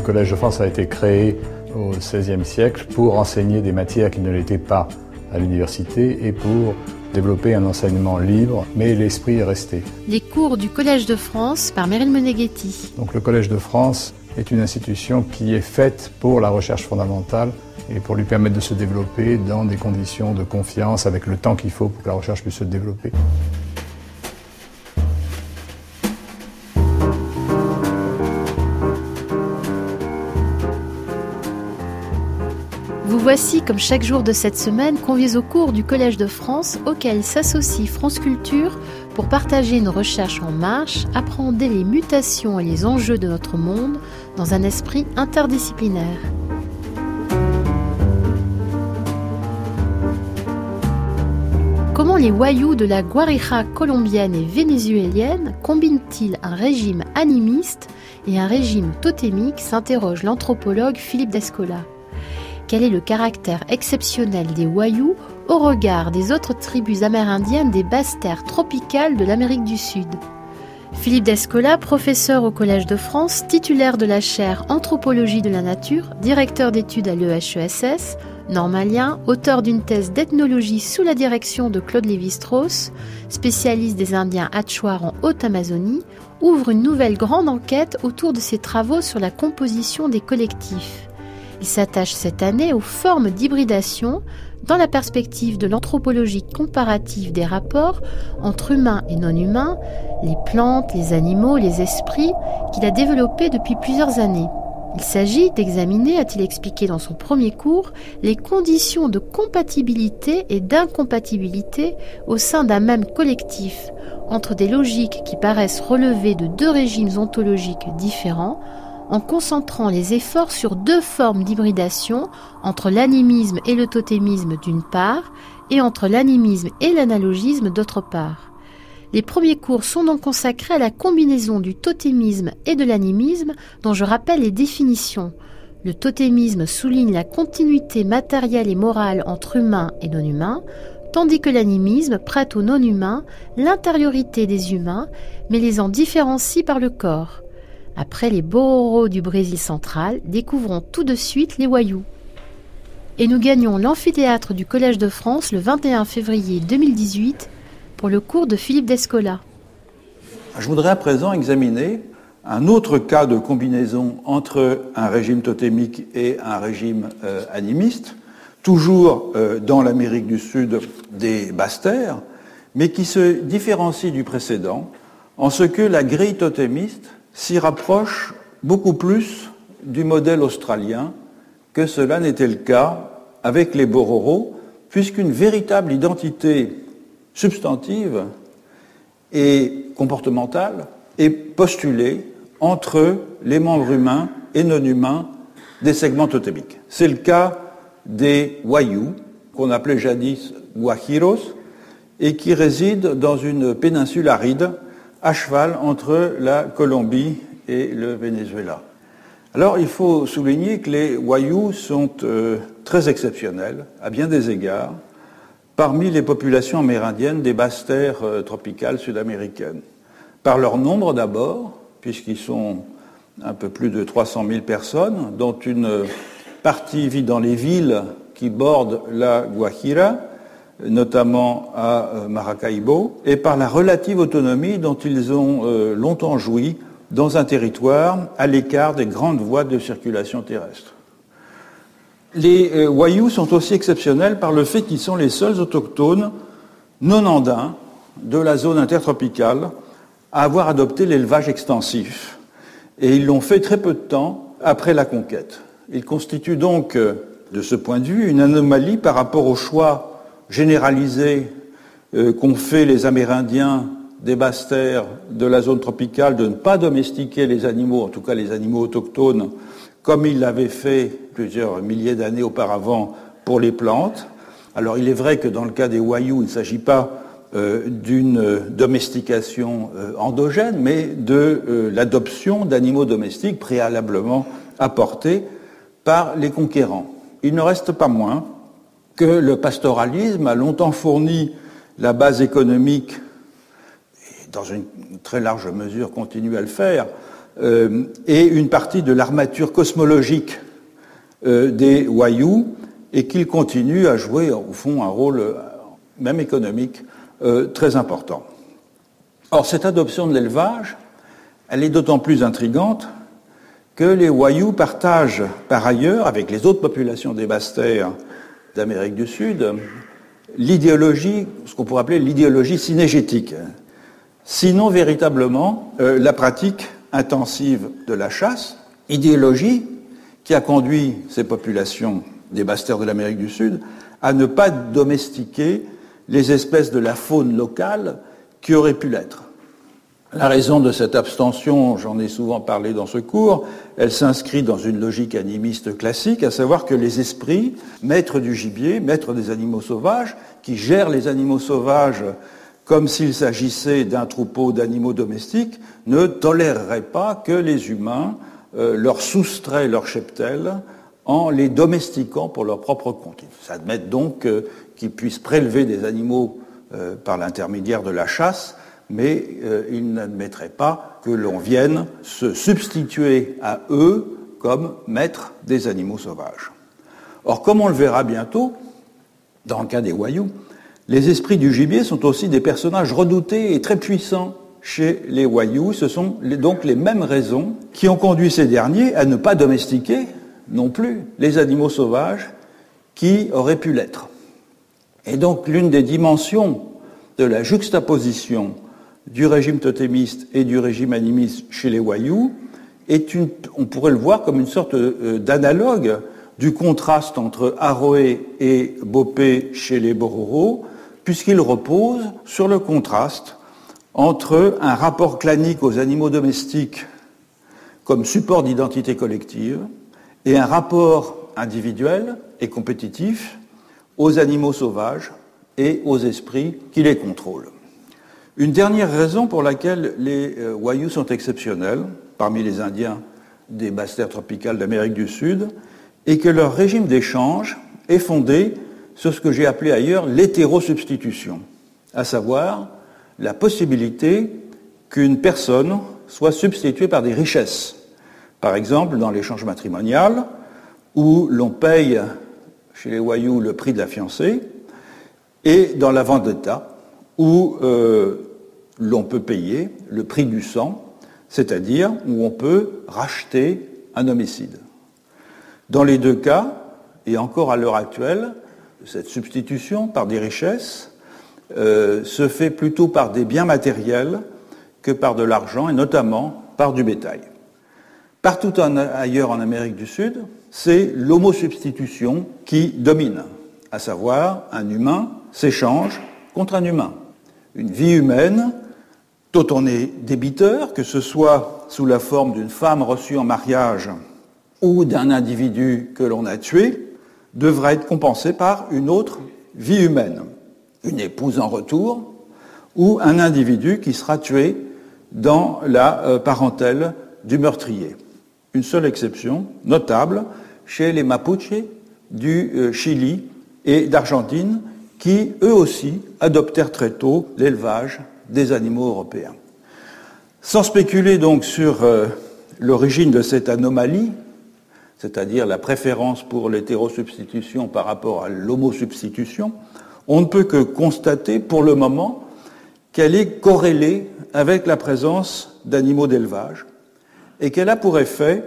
Collège de France a été créé au XVIe siècle pour enseigner des matières qui ne l'étaient pas à l'université et pour développer un enseignement libre, mais l'esprit est resté. Les cours du Collège de France par Meryl Moneghetti. Donc le Collège de France est une institution qui est faite pour la recherche fondamentale et pour lui permettre de se développer dans des conditions de confiance avec le temps qu'il faut pour que la recherche puisse se développer. Vous voici, comme chaque jour de cette semaine, conviés au cours du Collège de France, auquel s'associe France Culture pour partager nos recherches en marche, appréhender les mutations et les enjeux de notre monde dans un esprit interdisciplinaire. Comment les wayuu de la Guarija colombienne et vénézuélienne combinent-ils un régime animiste et un régime totémique, s'interroge l'anthropologue Philippe Descola. Quel est le caractère exceptionnel des wayuu au regard des autres tribus amérindiennes des basses terres tropicales de l'Amérique du Sud? Philippe Descola, professeur au Collège de France, titulaire de la chaire Anthropologie de la nature, directeur d'études à l'EHESS, normalien, auteur d'une thèse d'ethnologie sous la direction de Claude Lévi-Strauss, spécialiste des Indiens Achuar en Haute-Amazonie, ouvre une nouvelle grande enquête autour de ses travaux sur la composition des collectifs. Il s'attache cette année aux formes d'hybridation dans la perspective de l'anthropologie comparative des rapports entre humains et non-humains, les plantes, les animaux, les esprits, qu'il a développés depuis plusieurs années. Il s'agit d'examiner, a-t-il expliqué dans son premier cours, les conditions de compatibilité et d'incompatibilité au sein d'un même collectif, entre des logiques qui paraissent relever de deux régimes ontologiques différents, en concentrant les efforts sur deux formes d'hybridation entre l'animisme et le totémisme d'une part, et entre l'animisme et l'analogisme d'autre part. Les premiers cours sont donc consacrés à la combinaison du totémisme et de l'animisme, dont je rappelle les définitions. Le totémisme souligne la continuité matérielle et morale entre humains et non-humains, tandis que l'animisme prête aux non-humains l'intériorité des humains, mais les en différencie par le corps. Après les Bororo du Brésil central, découvrons tout de suite les wayuu. Et nous gagnons l'amphithéâtre du Collège de France le 21 février 2018 pour le cours de Philippe Descola. Je voudrais à présent examiner un autre cas de combinaison entre un régime totémique et un régime animiste, toujours dans l'Amérique du Sud des basses terres, mais qui se différencie du précédent en ce que la grille totémiste s'y rapproche beaucoup plus du modèle australien que cela n'était le cas avec les Bororo, puisqu'une véritable identité substantive et comportementale est postulée entre les membres humains et non humains des segments totémiques. C'est le cas des wayuu, qu'on appelait jadis guajiros, et qui résident dans une péninsule aride à cheval entre la Colombie et le Venezuela. Alors, il faut souligner que les wayuu sont très exceptionnels, à bien des égards, parmi les populations amérindiennes des basses terres tropicales sud-américaines. Par leur nombre d'abord, puisqu'ils sont un peu plus de 300 000 personnes, dont une partie vit dans les villes qui bordent la Guajira, notamment à Maracaibo, et par la relative autonomie dont ils ont longtemps joui dans un territoire à l'écart des grandes voies de circulation terrestre. Les wayuu sont aussi exceptionnels par le fait qu'ils sont les seuls autochtones non andins de la zone intertropicale à avoir adopté l'élevage extensif. Et ils l'ont fait très peu de temps après la conquête. Ils constituent donc, de ce point de vue, une anomalie par rapport au choix généralisé qu'ont fait les Amérindiens des basses terres de la zone tropicale de ne pas domestiquer les animaux, en tout cas les animaux autochtones, comme ils l'avaient fait plusieurs milliers d'années auparavant pour les plantes. Alors il est vrai que dans le cas des wayuu, il ne s'agit pas d'une domestication endogène, mais de l'adoption d'animaux domestiques préalablement apportés par les conquérants. Il ne reste pas moins que le pastoralisme a longtemps fourni la base économique, et dans une très large mesure continue à le faire, et une partie de l'armature cosmologique des Wayuu, et qu'ils continuent à jouer, au fond, un rôle, même économique, très important. Or, cette adoption de l'élevage, elle est d'autant plus intrigante que les Wayuu partagent, par ailleurs, avec les autres populations des basses-terres d'Amérique du Sud, l'idéologie, ce qu'on pourrait appeler l'idéologie synégétique. Sinon, véritablement, la pratique intensive de la chasse, idéologie qui a conduit ces populations des basses-terres de l'Amérique du Sud à ne pas domestiquer les espèces de la faune locale qui auraient pu l'être. La raison de cette abstention, j'en ai souvent parlé dans ce cours, elle s'inscrit dans une logique animiste classique, à savoir que les esprits, maîtres du gibier, maîtres des animaux sauvages, qui gèrent les animaux sauvages comme s'il s'agissait d'un troupeau d'animaux domestiques, ne toléreraient pas que les humains leur soustraient leur cheptel en les domestiquant pour leur propre compte. Ils admettent donc qu'ils puissent prélever des animaux par l'intermédiaire de la chasse, mais ils n'admettraient pas que l'on vienne se substituer à eux comme maîtres des animaux sauvages. Or, comme on le verra bientôt, dans le cas des Wayuu, les esprits du gibier sont aussi des personnages redoutés et très puissants chez les Wayuu. Ce sont donc les mêmes raisons qui ont conduit ces derniers à ne pas domestiquer non plus les animaux sauvages qui auraient pu l'être. Et donc l'une des dimensions de la juxtaposition du régime totémiste et du régime animiste chez les Wayuu on pourrait le voir comme une sorte d'analogue du contraste entre Aroé et Bopé chez les Bororo, puisqu'il repose sur le contraste entre un rapport clanique aux animaux domestiques comme support d'identité collective et un rapport individuel et compétitif aux animaux sauvages et aux esprits qui les contrôlent. Une dernière raison pour laquelle les Wayuu sont exceptionnels, parmi les Indiens des basses-terres tropicales d'Amérique du Sud, est que leur régime d'échange est fondé sur ce que j'ai appelé ailleurs l'hétérosubstitution, à savoir la possibilité qu'une personne soit substituée par des richesses. Par exemple, dans l'échange matrimonial, où l'on paye chez les Wayuu le prix de la fiancée, et dans la vendetta, où l'on peut payer le prix du sang, c'est-à-dire où on peut racheter un homicide. Dans les deux cas, et encore à l'heure actuelle, cette substitution par des richesses se fait plutôt par des biens matériels que par de l'argent, et notamment par du bétail. Partout ailleurs en Amérique du Sud, c'est l'homosubstitution qui domine, à savoir un humain s'échange contre un humain. Une vie humaine dont on est débiteur, que ce soit sous la forme d'une femme reçue en mariage ou d'un individu que l'on a tué, devra être compensée par une autre vie humaine, une épouse en retour ou un individu qui sera tué dans la parentèle du meurtrier. Une seule exception notable chez les Mapuche du Chili et d'Argentine qui, eux aussi, adoptèrent très tôt l'élevage des animaux européens. Sans spéculer donc sur l'origine de cette anomalie, c'est-à-dire la préférence pour l'hétérosubstitution par rapport à l'homosubstitution, on ne peut que constater pour le moment qu'elle est corrélée avec la présence d'animaux d'élevage et qu'elle a pour effet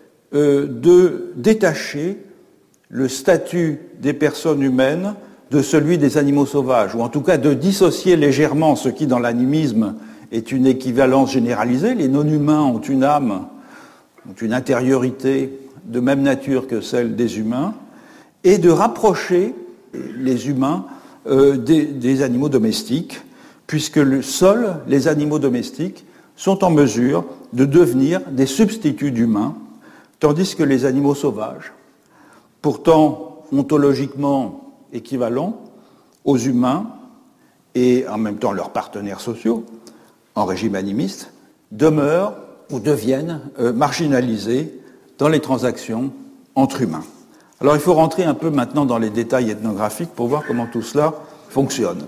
de détacher le statut des personnes humaines de celui des animaux sauvages, ou en tout cas de dissocier légèrement ce qui dans l'animisme est une équivalence généralisée. Les non-humains ont une âme, ont une intériorité de même nature que celle des humains, et de rapprocher les humains des animaux domestiques, puisque seuls les animaux domestiques sont en mesure de devenir des substituts d'humains, tandis que les animaux sauvages, pourtant ontologiquement équivalents aux humains et en même temps leurs partenaires sociaux, en régime animiste, demeurent ou deviennent marginalisés dans les transactions entre humains. Alors il faut rentrer un peu maintenant dans les détails ethnographiques pour voir comment tout cela fonctionne.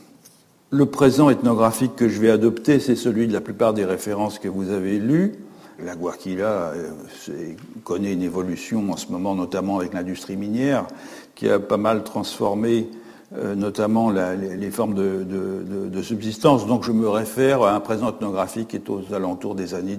Le présent ethnographique que je vais adopter, c'est celui de la plupart des références que vous avez lues, La Guajira connaît une évolution en ce moment, notamment avec l'industrie minière, qui a pas mal transformé notamment les formes de subsistance. Donc je me réfère à un présent ethnographique qui est aux alentours des années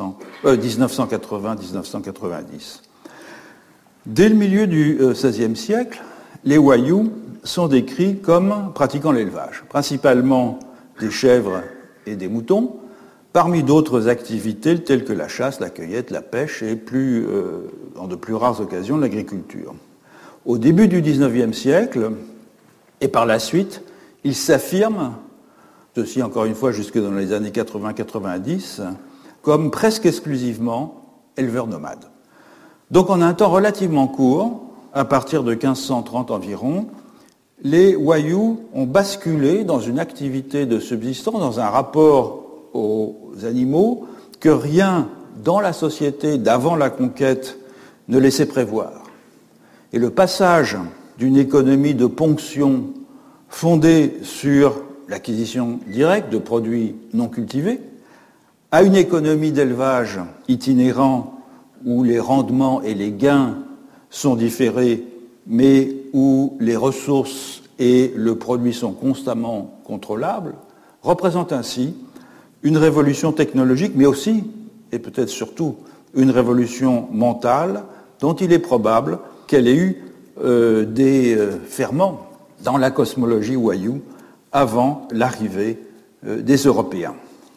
1980-1990. Dès le milieu du XVIe siècle, les Wayuu sont décrits comme pratiquant l'élevage, principalement des chèvres et des moutons, parmi d'autres activités telles que la chasse, la cueillette, la pêche et en de plus rares occasions l'agriculture. Au début du XIXe siècle, et par la suite, ils s'affirment, ceci encore une fois jusque dans les années 80-90, comme presque exclusivement éleveurs nomades. Donc en un temps relativement court, à partir de 1530 environ, les Wayuu ont basculé dans une activité de subsistance, dans un rapport aux animaux que rien dans la société d'avant la conquête ne laissait prévoir. Et le passage d'une économie de ponction fondée sur l'acquisition directe de produits non cultivés à une économie d'élevage itinérant où les rendements et les gains sont différés, mais où les ressources et le produit sont constamment contrôlables, représente ainsi une révolution technologique, mais aussi, et peut-être surtout, une révolution mentale dont il est probable qu'elle ait eu des ferments dans la cosmologie Wayuu avant l'arrivée des Européens.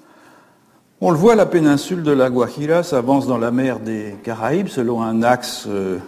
On le voit, la péninsule de la Guajira s'avance dans la mer des Caraïbes selon un axe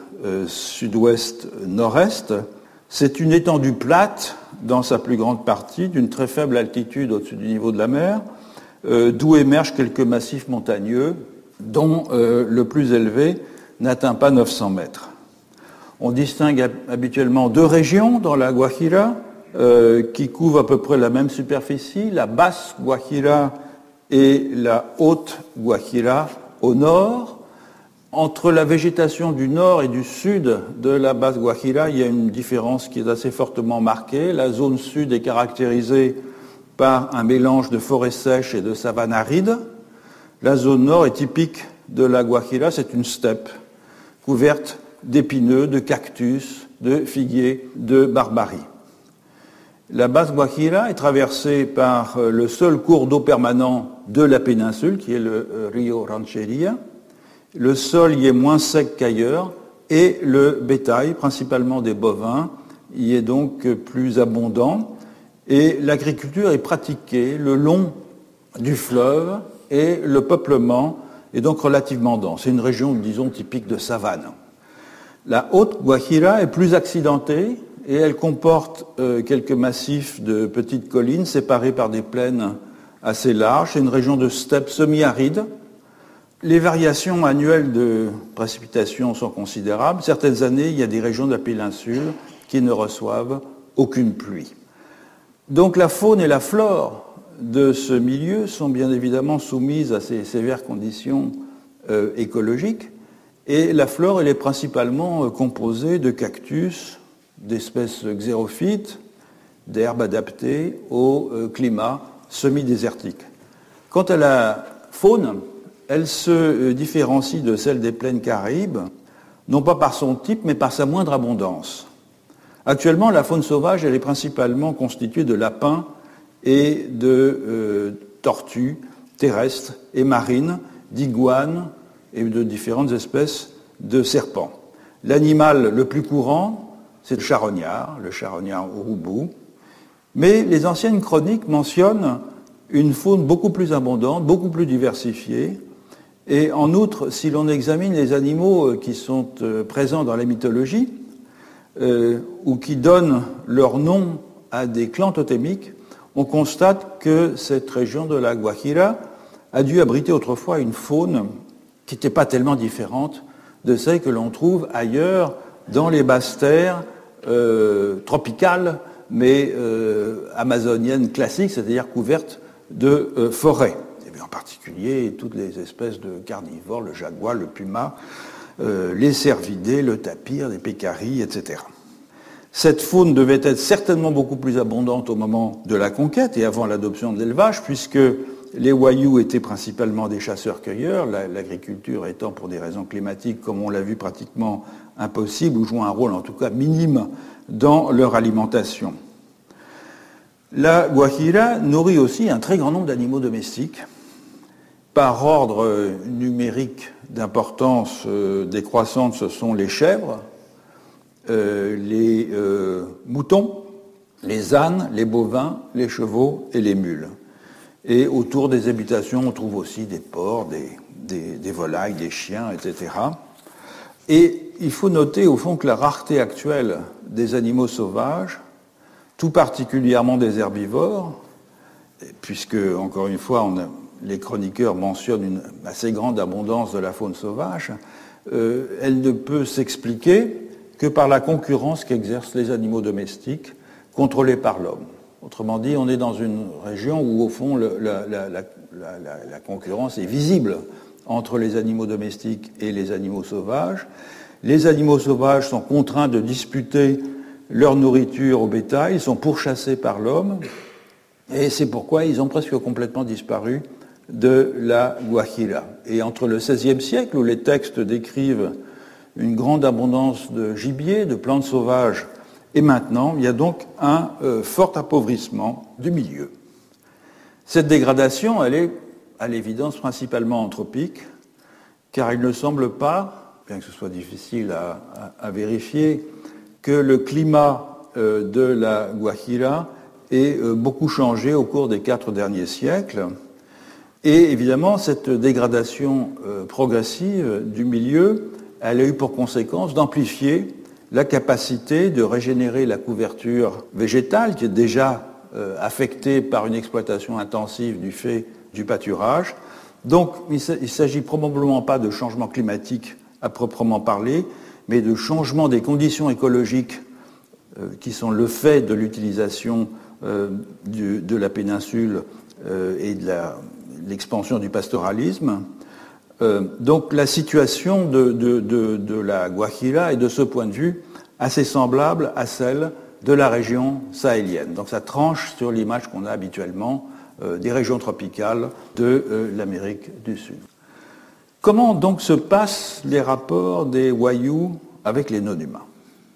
sud-ouest-nord-est. C'est une étendue plate dans sa plus grande partie, d'une très faible altitude au-dessus du niveau de la mer, d'où émergent quelques massifs montagneux, dont le plus élevé n'atteint pas 900 mètres. On distingue habituellement deux régions dans la Guajira qui couvrent à peu près la même superficie, la basse Guajira et la haute Guajira au nord. Entre la végétation du nord et du sud de la basse Guajira, il y a une différence qui est assez fortement marquée. La zone sud est caractérisée par un mélange de forêts sèches et de savanes arides. La zone nord est typique de la Guajira, c'est une steppe couverte d'épineux, de cactus, de figuiers, de barbarie. La basse Guajira est traversée par le seul cours d'eau permanent de la péninsule, qui est le Rio Rancheria. Le sol y est moins sec qu'ailleurs et le bétail, principalement des bovins, y est donc plus abondant. Et l'agriculture est pratiquée le long du fleuve et le peuplement est donc relativement dense. C'est une région, disons, typique de savane. La haute Guajira est plus accidentée et elle comporte quelques massifs de petites collines séparées par des plaines assez larges. C'est une région de steppe semi-aride. Les variations annuelles de précipitations sont considérables. Certaines années, il y a des régions de la péninsule qui ne reçoivent aucune pluie. Donc la faune et la flore de ce milieu sont bien évidemment soumises à ces sévères conditions écologiques. Et la flore, elle est principalement composée de cactus, d'espèces xérophytes, d'herbes adaptées au climat semi-désertique. Quant à la faune, elle se différencie de celle des plaines caraïbes, non pas par son type, mais par sa moindre abondance. Actuellement, la faune sauvage, elle est principalement constituée de lapins et de tortues terrestres et marines, d'iguanes et de différentes espèces de serpents. L'animal le plus courant, c'est le charognard urubú. Mais les anciennes chroniques mentionnent une faune beaucoup plus abondante, beaucoup plus diversifiée. Et en outre, si l'on examine les animaux qui sont présents dans la mythologie, ou qui donnent leur nom à des clans totémiques, on constate que cette région de la Guajira a dû abriter autrefois une faune qui n'était pas tellement différente de celle que l'on trouve ailleurs dans les basses terres tropicales, mais amazoniennes classiques, c'est-à-dire couvertes de forêts. Et en particulier toutes les espèces de carnivores, le jaguar, le puma, les cervidés, le tapir, les pécaris, etc. Cette faune devait être certainement beaucoup plus abondante au moment de la conquête et avant l'adoption de l'élevage, puisque les Wayous étaient principalement des chasseurs-cueilleurs, l'agriculture étant pour des raisons climatiques, comme on l'a vu, pratiquement impossible, ou jouant un rôle en tout cas minime dans leur alimentation. La Guajira nourrit aussi un très grand nombre d'animaux domestiques. Par ordre numérique d'importance décroissante, ce sont les chèvres, les moutons, les ânes, les bovins, les chevaux et les mules. Et autour des habitations, on trouve aussi des porcs, des volailles, des chiens, etc. Et il faut noter au fond que la rareté actuelle des animaux sauvages, tout particulièrement des herbivores, puisque, encore une fois, les chroniqueurs mentionnent une assez grande abondance de la faune sauvage, elle ne peut s'expliquer que par la concurrence qu'exercent les animaux domestiques contrôlés par l'homme. Autrement dit, on est dans une région où, au fond, la concurrence est visible entre les animaux domestiques et les animaux sauvages. Les animaux sauvages sont contraints de disputer leur nourriture au bétail, ils sont pourchassés par l'homme, et c'est pourquoi ils ont presque complètement disparu de la Guajira. Et entre le XVIe siècle, où les textes décrivent une grande abondance de gibier, de plantes sauvages, et maintenant, il y a donc un fort appauvrissement du milieu. Cette dégradation, elle est à l'évidence principalement anthropique, car il ne semble pas, bien que ce soit difficile à vérifier, que le climat de la Guajira ait beaucoup changé au cours des 4 derniers siècles. Et évidemment, cette dégradation progressive du milieu, elle a eu pour conséquence d'amplifier la capacité de régénérer la couverture végétale, qui est déjà affectée par une exploitation intensive du fait du pâturage. Donc, il ne s'agit probablement pas de changement climatique à proprement parler, mais de changement des conditions écologiques qui sont le fait de l'utilisation de la péninsule et de l'expansion du pastoralisme. Donc la situation de la Guajira est de ce point de vue assez semblable à celle de la région sahélienne. Donc ça tranche sur l'image qu'on a habituellement des régions tropicales de l'Amérique du Sud. Comment donc se passent les rapports des Wayous avec les non-humains?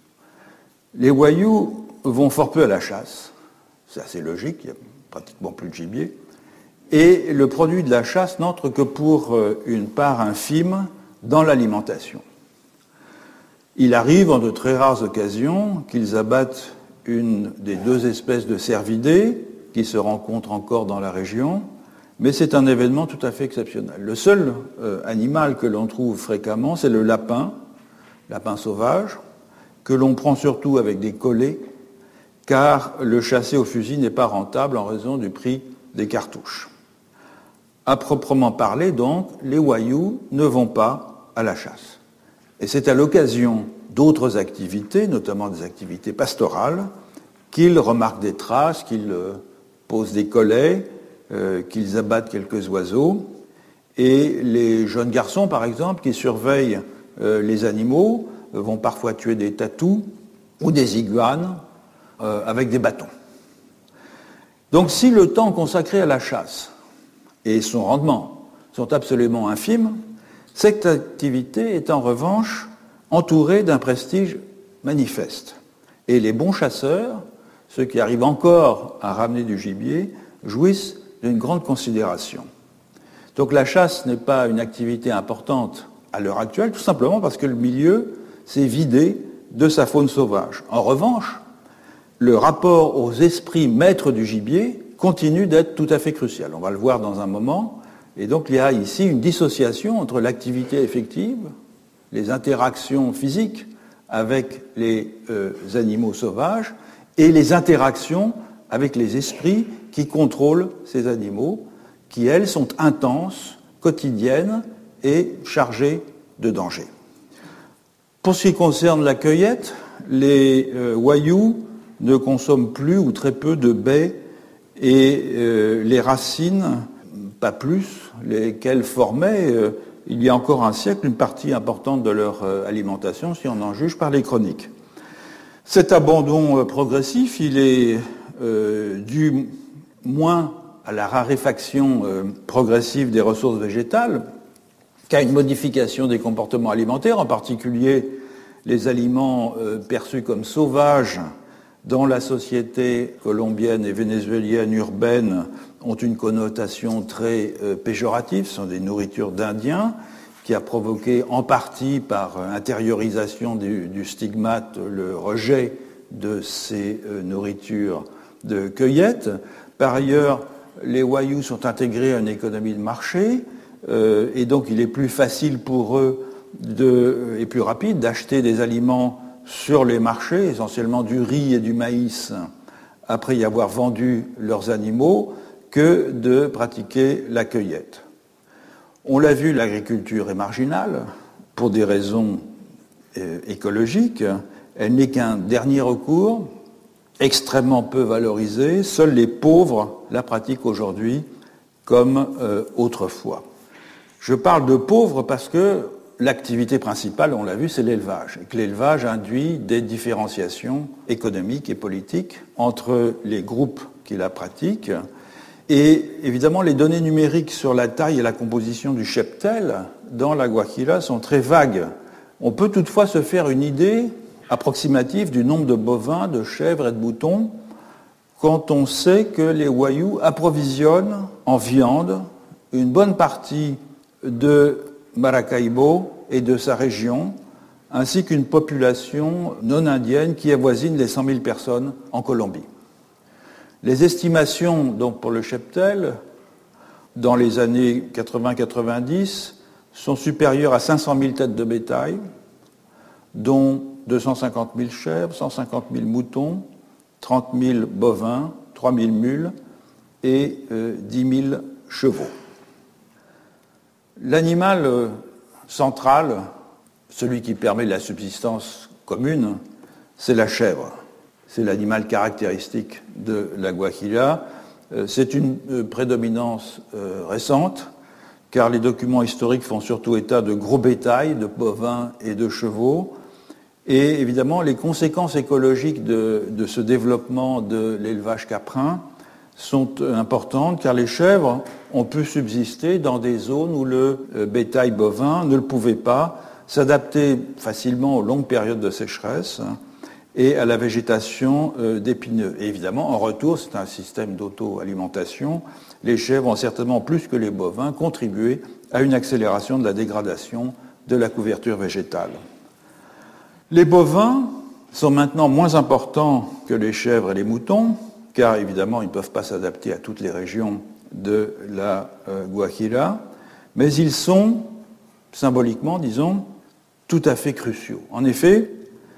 Les Wayous vont fort peu à la chasse, c'est assez logique, il n'y a pratiquement plus de gibier, et le produit de la chasse n'entre que pour une part infime dans l'alimentation. Il arrive en de très rares occasions qu'ils abattent une des 2 espèces de cervidés qui se rencontrent encore dans la région, mais c'est un événement tout à fait exceptionnel. Le seul animal que l'on trouve fréquemment, c'est le lapin sauvage, que l'on prend surtout avec des collets, car le chasser au fusil n'est pas rentable en raison du prix des cartouches. À proprement parler, donc, les Wayous ne vont pas à la chasse. Et c'est à l'occasion d'autres activités, notamment des activités pastorales, qu'ils remarquent des traces, qu'ils posent des collets, qu'ils abattent quelques oiseaux. Et les jeunes garçons, par exemple, qui surveillent les animaux, vont parfois tuer des tatous ou des iguanes avec des bâtons. Donc si le temps consacré à la chasse et son rendement sont absolument infimes, cette activité est en revanche entourée d'un prestige manifeste. Et les bons chasseurs, ceux qui arrivent encore à ramener du gibier, jouissent d'une grande considération. Donc la chasse n'est pas une activité importante à l'heure actuelle, tout simplement parce que le milieu s'est vidé de sa faune sauvage. En revanche, le rapport aux esprits maîtres du gibier continue d'être tout à fait crucial. On va le voir dans un moment. Et donc il y a ici une dissociation entre l'activité effective, les interactions physiques avec les animaux sauvages et les interactions avec les esprits qui contrôlent ces animaux, qui, elles, sont intenses, quotidiennes et chargées de danger. Pour ce qui concerne la cueillette, les Wayous ne consomment plus ou très peu de baies et les racines, pas plus, lesquelles formaient, il y a encore un siècle, une partie importante de leur alimentation, si on en juge par les chroniques. Cet abandon progressif, il est dû moins à la raréfaction progressive des ressources végétales qu'à une modification des comportements alimentaires, en particulier les aliments perçus comme sauvages dans la société colombienne et vénézuélienne urbaine ont une connotation très péjorative, ce sont des nourritures d'Indiens, qui a provoqué en partie par intériorisation du stigmate le rejet de ces nourritures de cueillette. Par ailleurs, les Wayuu sont intégrés à une économie de marché et donc il est plus facile pour eux et plus rapide d'acheter des aliments sur les marchés, essentiellement du riz et du maïs, après y avoir vendu leurs animaux, que de pratiquer la cueillette. On l'a vu, l'agriculture est marginale pour des raisons écologiques. Elle n'est qu'un dernier recours, extrêmement peu valorisé. Seuls les pauvres la pratiquent aujourd'hui comme autrefois. Je parle de pauvres parce que l'activité principale, on l'a vu, c'est l'élevage. Et que l'élevage induit des différenciations économiques et politiques entre les groupes qui la pratiquent. Et évidemment, les données numériques sur la taille et la composition du cheptel dans la Guajira sont très vagues. On peut toutefois se faire une idée approximative du nombre de bovins, de chèvres et de moutons quand on sait que les Wayuu approvisionnent en viande une bonne partie de Maracaibo et de sa région, ainsi qu'une population non indienne qui avoisine les 100 000 personnes en Colombie. Les estimations donc, pour le cheptel, dans les années 80-90, sont supérieures à 500 000 têtes de bétail, dont 250 000 chèvres, 150 000 moutons, 30 000 bovins, 3 000 mules et 10 000 chevaux. L'animal central, celui qui permet la subsistance commune, c'est la chèvre. C'est l'animal caractéristique de la Guajira. C'est une prédominance récente, car les documents historiques font surtout état de gros bétail, de bovins et de chevaux. Et évidemment, les conséquences écologiques de ce développement de l'élevage caprin sont importantes, car les chèvres ont pu subsister dans des zones où le bétail bovin ne le pouvait pas, s'adapter facilement aux longues périodes de sécheresse et à la végétation d'épineux. Et évidemment, en retour, c'est un système d'auto-alimentation. Les chèvres ont certainement plus que les bovins contribué à une accélération de la dégradation de la couverture végétale. Les bovins sont maintenant moins importants que les chèvres et les moutons, car évidemment, ils ne peuvent pas s'adapter à toutes les régions de la Guajira, mais ils sont, symboliquement, disons, tout à fait cruciaux. En effet,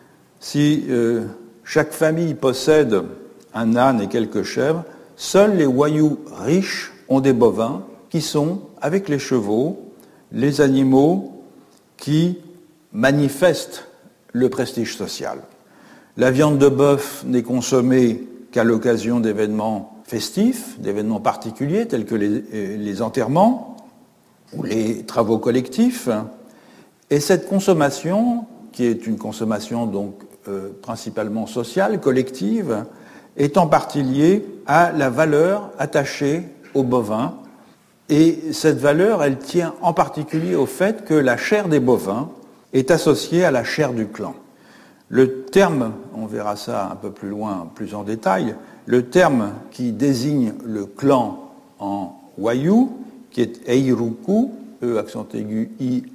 si chaque famille possède un âne et quelques chèvres, seuls les Wayuu riches ont des bovins qui sont, avec les chevaux, les animaux qui manifestent le prestige social. La viande de bœuf n'est consommée qu'à l'occasion d'événements festifs, d'événements particuliers tels que les enterrements ou les travaux collectifs. Et cette consommation, qui est une consommation donc principalement sociale, collective, est en partie liée à la valeur attachée aux bovins. Et cette valeur, elle tient en particulier au fait que la chair des bovins est associée à la chair du clan. Le terme, on verra ça un peu plus loin, plus en détail, le terme qui désigne le clan en Wayuu, qui est Eiruku, E accent aigu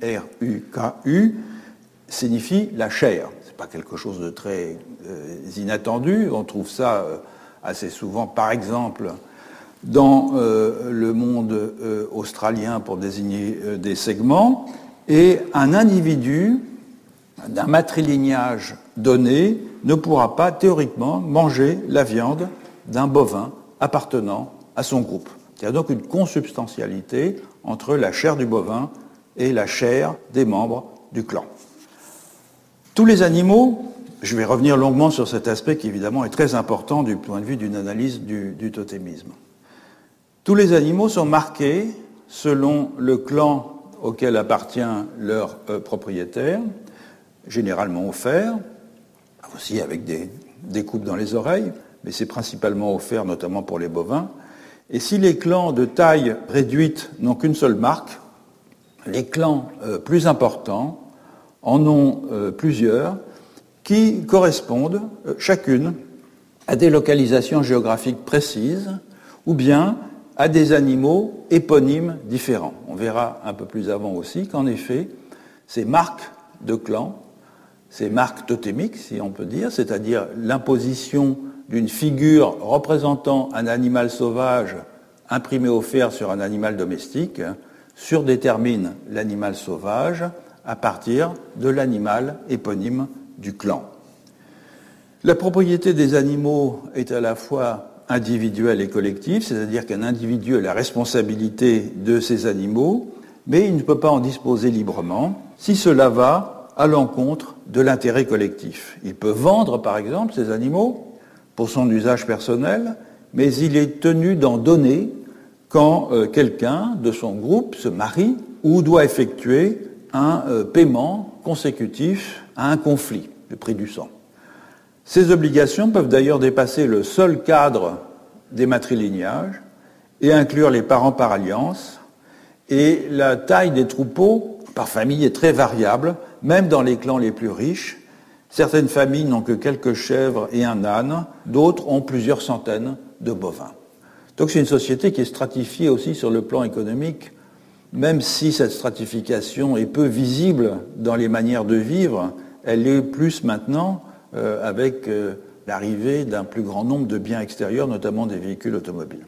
I-R-U-K-U, signifie la chair. Ce n'est pas quelque chose de très inattendu, on trouve ça assez souvent, par exemple, dans le monde australien pour désigner des segments, et un individu d'un matrilignage donné ne pourra pas théoriquement manger la viande d'un bovin appartenant à son groupe. Il y a donc une consubstantialité entre la chair du bovin et la chair des membres du clan. Tous les animaux, je vais revenir longuement sur cet aspect qui évidemment est très important du point de vue d'une analyse du totémisme. Tous les animaux sont marqués selon le clan auquel appartient leur propriétaire, généralement au fer, aussi avec des coupes dans les oreilles, mais c'est principalement au fer, notamment pour les bovins. Et si les clans de taille réduite n'ont qu'une seule marque, les clans plus importants en ont plusieurs qui correspondent chacune à des localisations géographiques précises ou bien à des animaux éponymes différents. On verra un peu plus avant aussi qu'en effet, ces marques de clans, ces marques totémiques, si on peut dire, c'est-à-dire l'imposition d'une figure représentant un animal sauvage imprimé au fer sur un animal domestique, surdétermine l'animal sauvage à partir de l'animal éponyme du clan. La propriété des animaux est à la fois individuelle et collective, c'est-à-dire qu'un individu a la responsabilité de ses animaux, mais il ne peut pas en disposer librement si cela va à l'encontre de l'intérêt collectif. Il peut vendre, par exemple, ses animaux pour son usage personnel, mais il est tenu d'en donner quand quelqu'un de son groupe se marie ou doit effectuer un paiement consécutif à un conflit, le prix du sang. Ces obligations peuvent d'ailleurs dépasser le seul cadre des matrilignages et inclure les parents par alliance, et la taille des troupeaux par famille est très variable, même dans les clans les plus riches. Certaines familles n'ont que quelques chèvres et un âne, d'autres ont plusieurs centaines de bovins. Donc c'est une société qui est stratifiée aussi sur le plan économique, même si cette stratification est peu visible dans les manières de vivre, elle est plus maintenant avec l'arrivée d'un plus grand nombre de biens extérieurs, notamment des véhicules automobiles.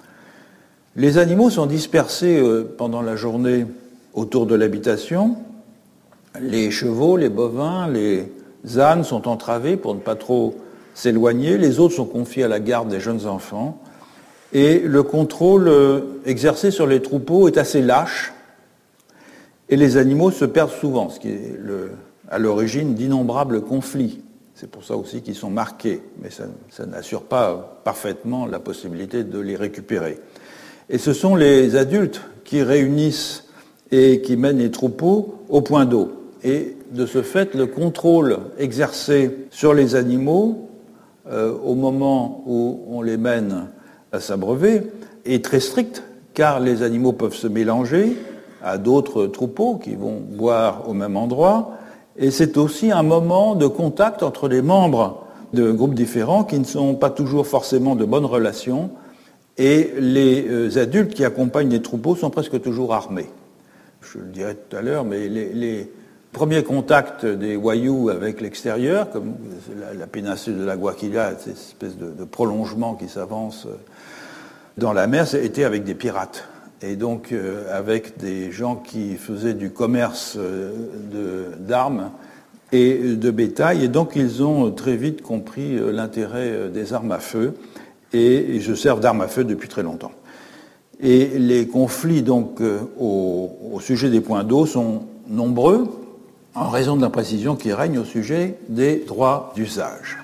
Les animaux sont dispersés pendant la journée autour de l'habitation. Les chevaux, les bovins, les ânes sont entravés pour ne pas trop s'éloigner. Les autres sont confiés à la garde des jeunes enfants. Et le contrôle exercé sur les troupeaux est assez lâche. Et les animaux se perdent souvent, ce qui est à l'origine d'innombrables conflits. C'est pour ça aussi qu'ils sont marqués, mais ça n'assure pas parfaitement la possibilité de les récupérer. Et ce sont les adultes qui réunissent et qui mènent les troupeaux au point d'eau. Et de ce fait, le contrôle exercé sur les animaux au moment où on les mène à s'abreuver est très strict, car les animaux peuvent se mélanger à d'autres troupeaux qui vont boire au même endroit. Et c'est aussi un moment de contact entre les membres de groupes différents qui ne sont pas toujours forcément de bonnes relations. Et les adultes qui accompagnent les troupeaux sont presque toujours armés. Je le dirai tout à l'heure, mais les premiers contacts des Wayuu avec l'extérieur, comme la péninsule de la Guaquilla, cette espèce de prolongement qui s'avance dans la mer, c'était avec des pirates. Et donc avec des gens qui faisaient du commerce d'armes et de bétail. Et donc ils ont très vite compris l'intérêt des armes à feu. Et ils se servent d'armes à feu depuis très longtemps. Et les conflits donc au sujet des points d'eau sont nombreux en raison de l'imprécision qui règne au sujet des droits d'usage.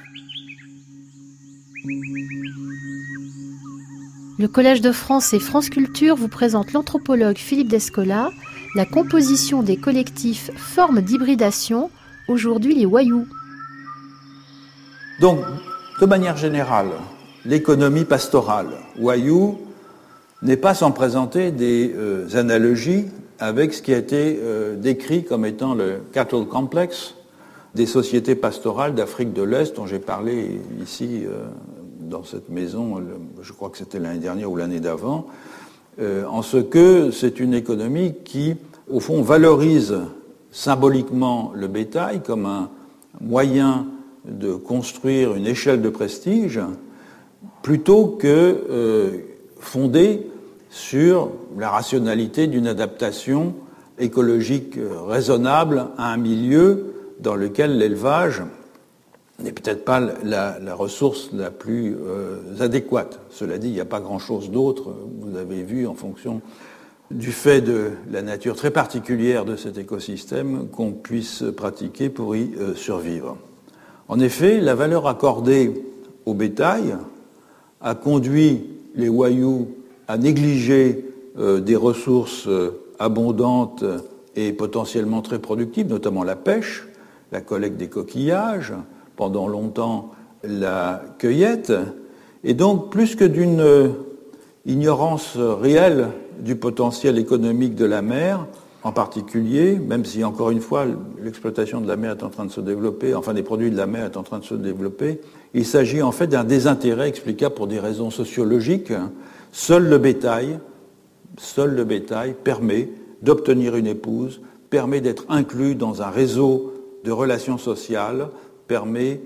Le Collège de France et France Culture vous présente l'anthropologue Philippe Descola, la composition des collectifs formes d'hybridation, aujourd'hui les Wayuu. Donc, de manière générale, l'économie pastorale Wayuu n'est pas sans présenter des analogies avec ce qui a été décrit comme étant le cattle complex des sociétés pastorales d'Afrique de l'Est dont j'ai parlé ici dans cette maison, je crois que c'était l'année dernière ou l'année d'avant, en ce que c'est une économie qui, au fond, valorise symboliquement le bétail comme un moyen de construire une échelle de prestige plutôt que fondée sur la rationalité d'une adaptation écologique raisonnable à un milieu dans lequel l'élevage n'est peut-être pas la ressource la plus adéquate. Cela dit, il n'y a pas grand-chose d'autre, vous avez vu, en fonction du fait de la nature très particulière de cet écosystème, qu'on puisse pratiquer pour y survivre. En effet, la valeur accordée au bétail a conduit les Wayuu à négliger des ressources abondantes et potentiellement très productives, notamment la pêche, la collecte des coquillages, pendant longtemps la cueillette. Et donc, plus que d'une ignorance réelle du potentiel économique de la mer, en particulier, même si, encore une fois, l'exploitation de la mer est en train de se développer, enfin des produits de la mer est en train de se développer, il s'agit en fait d'un désintérêt explicable pour des raisons sociologiques. Seul le bétail permet d'obtenir une épouse, permet d'être inclus dans un réseau de relations sociales, permet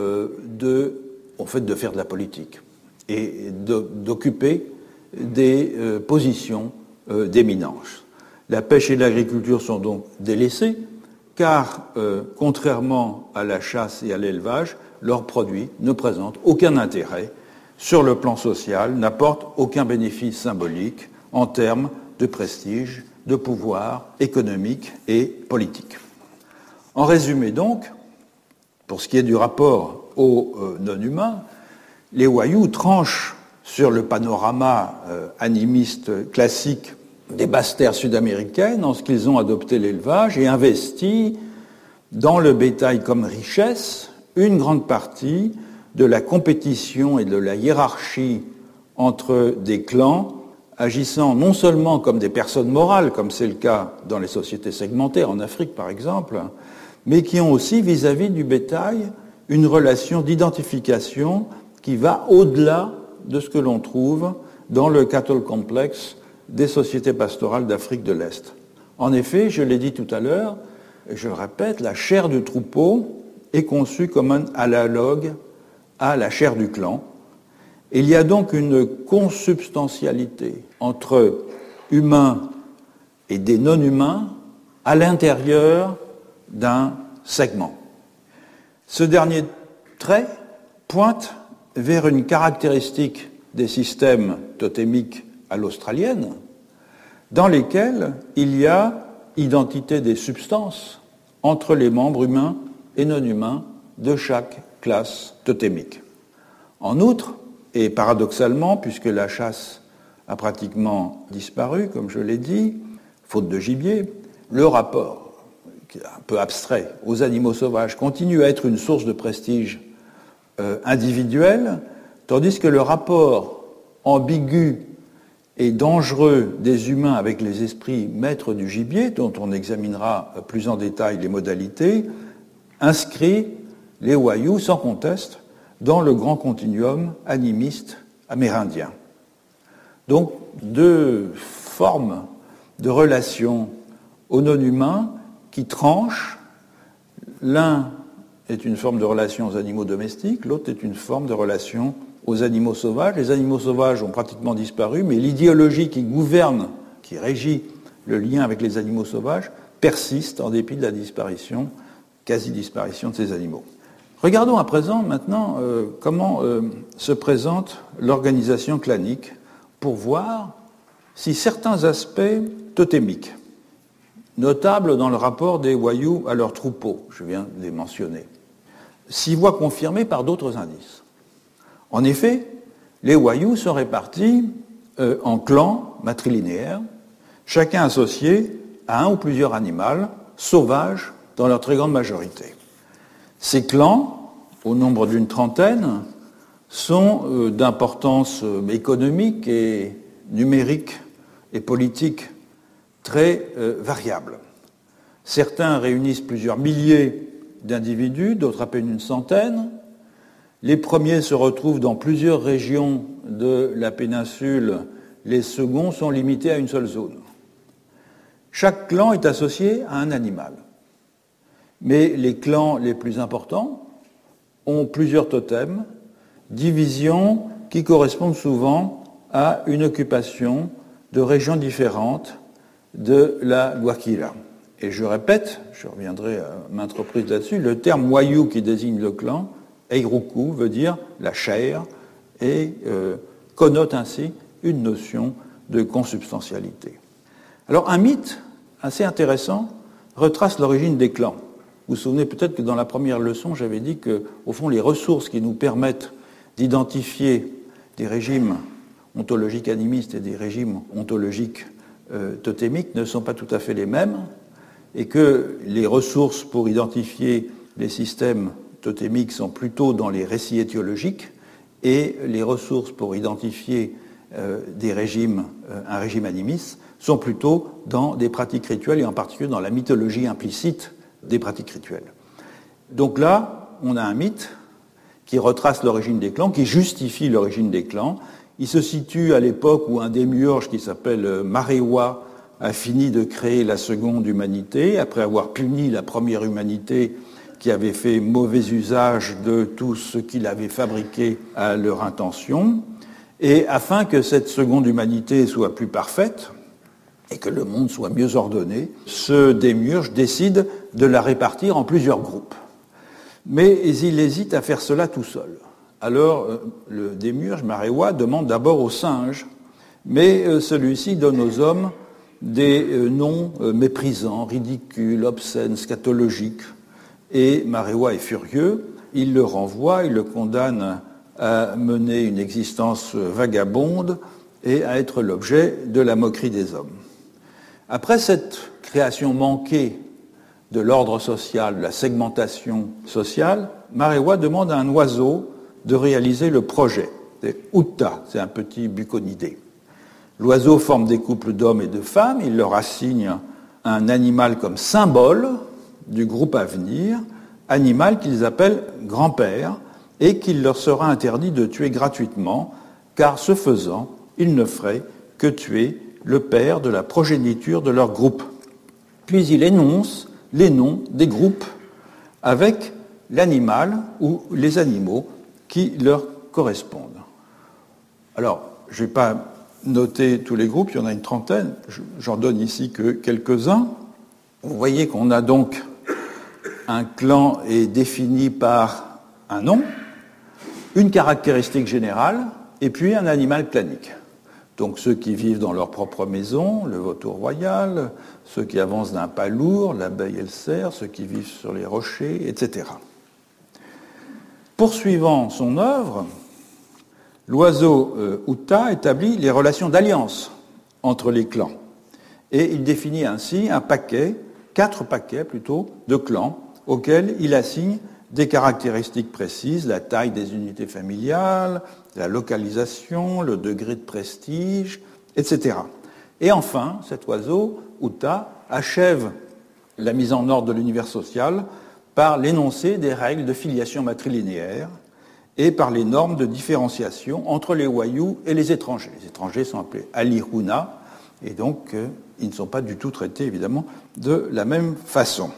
de faire de la politique et d'occuper des positions d'éminence. La pêche et l'agriculture sont donc délaissées, car, contrairement à la chasse et à l'élevage, leurs produits ne présentent aucun intérêt sur le plan social, n'apportent aucun bénéfice symbolique en termes de prestige, de pouvoir économique et politique. En résumé donc, pour ce qui est du rapport aux non-humains, les Wayuu tranchent sur le panorama animiste classique des basses terres sud-américaines en ce qu'ils ont adopté l'élevage et investi dans le bétail comme richesse une grande partie de la compétition et de la hiérarchie entre des clans agissant non seulement comme des personnes morales, comme c'est le cas dans les sociétés segmentaires en Afrique par exemple, mais qui ont aussi vis-à-vis du bétail une relation d'identification qui va au-delà de ce que l'on trouve dans le cattle complex des sociétés pastorales d'Afrique de l'Est. En effet, je l'ai dit tout à l'heure, et je le répète, la chair du troupeau est conçue comme un analogue à la chair du clan. Il y a donc une consubstantialité entre humains et des non-humains à l'intérieur d'un segment. Ce dernier trait pointe vers une caractéristique des systèmes totémiques à l'australienne, dans lesquels il y a identité des substances entre les membres humains et non humains de chaque classe totémique. En outre, et paradoxalement, puisque la chasse a pratiquement disparu, comme je l'ai dit, faute de gibier, le rapport, qui est un peu abstrait, aux animaux sauvages continue à être une source de prestige individuel, tandis que le rapport ambigu et dangereux des humains avec les esprits maîtres du gibier, dont on examinera plus en détail les modalités, inscrit les Wayuu, sans conteste, dans le grand continuum animiste amérindien. Donc, deux formes de relations aux non-humains qui tranchent. L'un est une forme de relation aux animaux domestiques, l'autre est une forme de relation aux animaux sauvages. Les animaux sauvages ont pratiquement disparu, mais l'idéologie qui gouverne, qui régit le lien avec les animaux sauvages, persiste en dépit de la disparition, quasi-disparition de ces animaux. Regardons à présent maintenant comment se présente l'organisation clanique pour voir si certains aspects totémiques, notables dans le rapport des Wayuu à leurs troupeaux, je viens de les mentionner, s'y voient confirmés par d'autres indices. En effet, les Wayuu sont répartis en clans matrilinéaires, chacun associé à un ou plusieurs animaux sauvages dans leur très grande majorité. Ces clans, au nombre d'une trentaine, sont d'importance économique et numérique et politique très variable. Certains réunissent plusieurs milliers d'individus, d'autres à peine une centaine. Les premiers se retrouvent dans plusieurs régions de la péninsule, les seconds sont limités à une seule zone. Chaque clan est associé à un animal. Mais les clans les plus importants ont plusieurs totems, divisions qui correspondent souvent à une occupation de régions différentes de la Guajira. Et je répète, je reviendrai à maintes reprises là-dessus, le terme Wayuu qui désigne le clan, Eiruku, veut dire la chair et connote ainsi une notion de consubstantialité. Alors un mythe assez intéressant retrace l'origine des clans. Vous vous souvenez peut-être que dans la première leçon, j'avais dit que, au fond, les ressources qui nous permettent d'identifier des régimes ontologiques animistes et des régimes ontologiques totémiques ne sont pas tout à fait les mêmes, et que les ressources pour identifier les systèmes totémiques sont plutôt dans les récits étiologiques, et les ressources pour identifier un régime animiste, sont plutôt dans des pratiques rituelles et en particulier dans la mythologie implicite des pratiques rituelles. Donc là, on a un mythe qui retrace l'origine des clans, qui justifie l'origine des clans. Il se situe à l'époque où un démiurge qui s'appelle Marewa a fini de créer la seconde humanité, après avoir puni la première humanité qui avait fait mauvais usage de tout ce qu'il avait fabriqué à leur intention. Et afin que cette seconde humanité soit plus parfaite et que le monde soit mieux ordonné, ce démiurge décide de la répartir en plusieurs groupes. Mais il hésite à faire cela tout seul. Alors, le démiurge, Marewa, demande d'abord au singe, mais celui-ci donne aux hommes des noms méprisants, ridicules, obscènes, scatologiques. Et Marewa est furieux, il le renvoie, il le condamne à mener une existence vagabonde et à être l'objet de la moquerie des hommes. Après cette création manquée de l'ordre social, de la segmentation sociale, Marewa demande à un oiseau de réaliser le projet. C'est Utta, c'est un petit buconidé. L'oiseau forme des couples d'hommes et de femmes, il leur assigne un animal comme symbole du groupe à venir, animal qu'ils appellent grand-père, et qu'il leur sera interdit de tuer gratuitement, car ce faisant, ils ne feraient que tuer le père de la progéniture de leur groupe. Puis il énonce les noms des groupes avec l'animal ou les animaux qui leur correspondent. Alors, je ne vais pas noter tous les groupes, il y en a une trentaine, j'en donne ici que quelques-uns. Vous voyez qu'on a donc un clan est défini par un nom, une caractéristique générale, et puis un animal clanique. Donc ceux qui vivent dans leur propre maison, le vautour royal, ceux qui avancent d'un pas lourd, l'abeille et le cerf, ceux qui vivent sur les rochers, etc. Poursuivant son œuvre, l'oiseau Utta établit les relations d'alliance entre les clans. Et il définit ainsi un paquet, 4 paquets plutôt, de clans auxquels il assigne des caractéristiques précises, la taille des unités familiales, la localisation, le degré de prestige, etc. Et enfin, cet oiseau, Utta, achève la mise en ordre de l'univers social par l'énoncé des règles de filiation matrilinéaire et par les normes de différenciation entre les Wayuu et les étrangers. Les étrangers sont appelés Alihuna, et donc ils ne sont pas du tout traités, évidemment, de la même façon.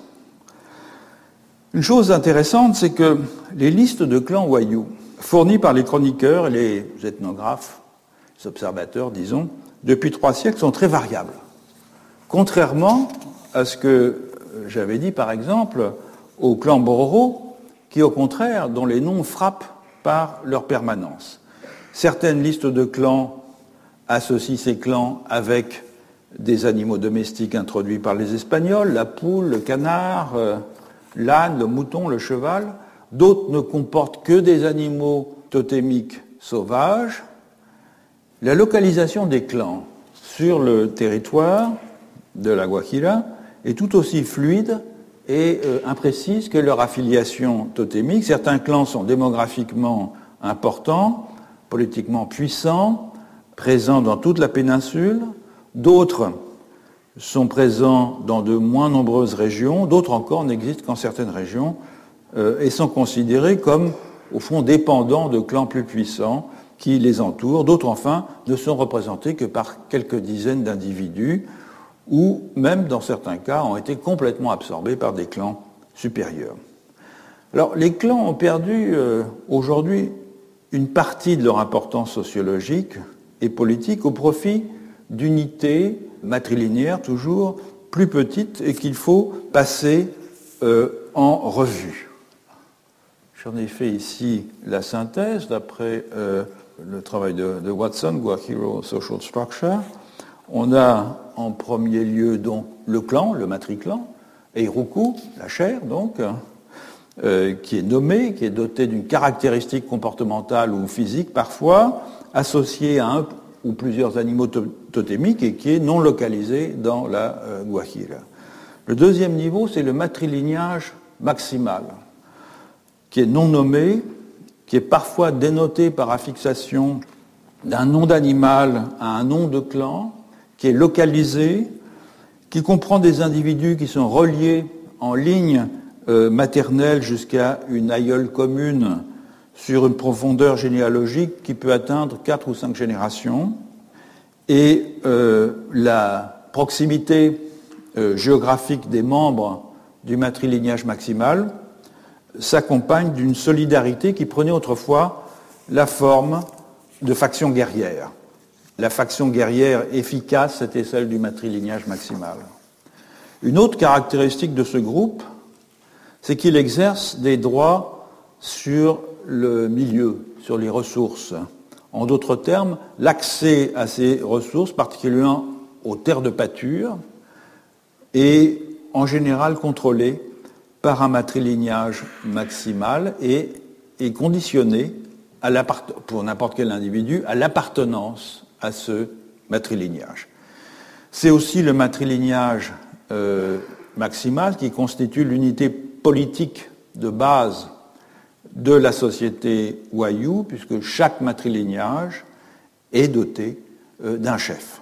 Une chose intéressante, c'est que les listes de clans Wayuu, fournies par les chroniqueurs et les ethnographes, les observateurs, disons, depuis 3 siècles, sont très variables. Contrairement à ce que j'avais dit, par exemple, au clan Bororo, qui, au contraire, dont les noms frappent par leur permanence. Certaines listes de clans associent ces clans avec des animaux domestiques introduits par les Espagnols, la poule, le canard, l'âne, le mouton, le cheval. D'autres ne comportent que des animaux totémiques sauvages. La localisation des clans sur le territoire de la Guajira est tout aussi fluide et imprécise que leur affiliation totémique. Certains clans sont démographiquement importants, politiquement puissants, présents dans toute la péninsule. D'autres sont présents dans de moins nombreuses régions, d'autres encore n'existent qu'en certaines régions et sont considérés comme, au fond, dépendants de clans plus puissants qui les entourent. D'autres, enfin, ne sont représentés que par quelques dizaines d'individus ou, même dans certains cas, ont été complètement absorbés par des clans supérieurs. Alors, les clans ont perdu aujourd'hui une partie de leur importance sociologique et politique au profit d'unités matrilinéaires toujours plus petites et qu'il faut passer en revue. J'en ai fait ici la synthèse d'après le travail de Watson, Guajiro Social Structure. On a en premier lieu donc le clan, le matriclan, Eiruku, la chair donc, qui est nommé, qui est doté d'une caractéristique comportementale ou physique parfois, associée à un ou plusieurs animaux totémiques et qui est non localisé dans la Guajira. Le deuxième niveau, c'est le matrilignage maximal, qui est non nommé, qui est parfois dénoté par affixation d'un nom d'animal à un nom de clan, qui est localisé, qui comprend des individus qui sont reliés en ligne maternelle jusqu'à une aïeule commune sur une profondeur généalogique qui peut atteindre 4 ou 5 générations. Et la proximité géographique des membres du matrilignage maximal s'accompagne d'une solidarité qui prenait autrefois la forme de factions guerrières. La faction guerrière efficace, c'était celle du matrilignage maximal. Une autre caractéristique de ce groupe, c'est qu'il exerce des droits sur le milieu, sur les ressources. En d'autres termes, l'accès à ces ressources, particulièrement aux terres de pâture, est en général contrôlé par un matrilignage maximal et est conditionné pour n'importe quel individu à l'appartenance à ce matrilignage. C'est aussi le matrilignage maximal qui constitue l'unité politique de base de la société wayuu, puisque chaque matrilignage est doté d'un chef.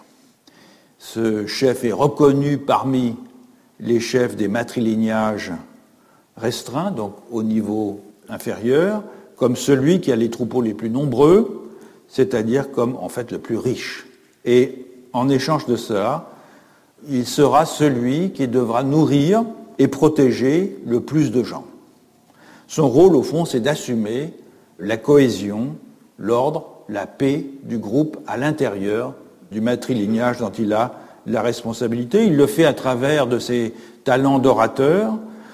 Ce chef est reconnu parmi les chefs des matrilignages restreints, donc au niveau inférieur, comme celui qui a les troupeaux les plus nombreux, c'est-à-dire comme en fait le plus riche. Et en échange de cela, il sera celui qui devra nourrir et protéger le plus de gens. Son rôle, au fond, c'est d'assumer la cohésion, l'ordre, la paix du groupe à l'intérieur du matrilignage dont il a la responsabilité. Il le fait à travers de ses talents d'orateur,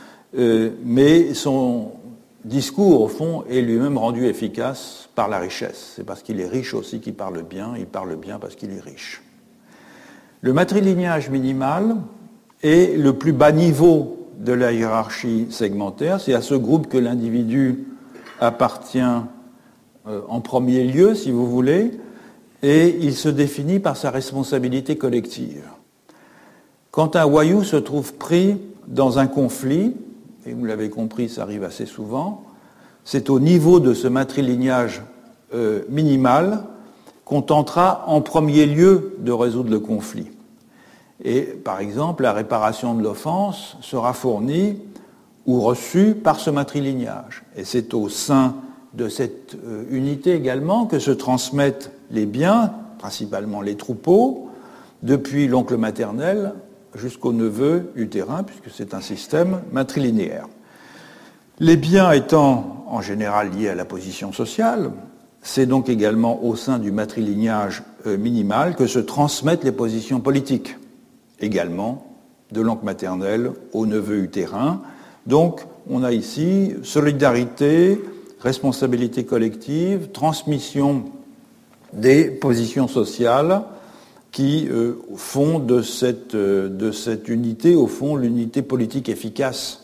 mais son discours, au fond, est lui-même rendu efficace par la richesse. C'est parce qu'il est riche aussi qu'il parle bien, il parle bien parce qu'il est riche. Le matrilignage minimal est le plus bas niveau de la hiérarchie segmentaire. C'est à ce groupe que l'individu appartient en premier lieu, si vous voulez, et il se définit par sa responsabilité collective. Quand un wayuu se trouve pris dans un conflit, et vous l'avez compris, ça arrive assez souvent, c'est au niveau de ce matrilignage minimal qu'on tentera en premier lieu de résoudre le conflit. Et par exemple, la réparation de l'offense sera fournie ou reçue par ce matrilignage. Et c'est au sein de cette unité également que se transmettent les biens, principalement les troupeaux, depuis l'oncle maternel jusqu'au neveu utérin, puisque c'est un système matrilinéaire. Les biens étant en général liés à la position sociale, c'est donc également au sein du matrilignage minimal que se transmettent les positions politiques, également de l'oncle maternel au neveu utérin. Donc on a ici solidarité, responsabilité collective, transmission des positions sociales qui font de cette unité, au fond, l'unité politique efficace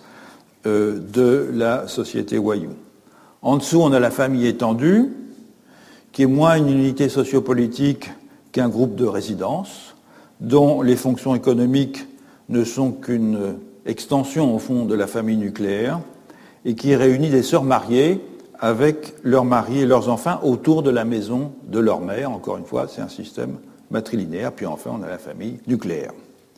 de la société wayuu. En dessous, on a la famille étendue, qui est moins une unité sociopolitique qu'un groupe de résidence, dont les fonctions économiques ne sont qu'une extension, au fond, de la famille nucléaire, et qui réunit des sœurs mariées avec leurs maris et leurs enfants autour de la maison de leur mère. Encore une fois, c'est un système matrilinéaire. Puis enfin, on a la famille nucléaire.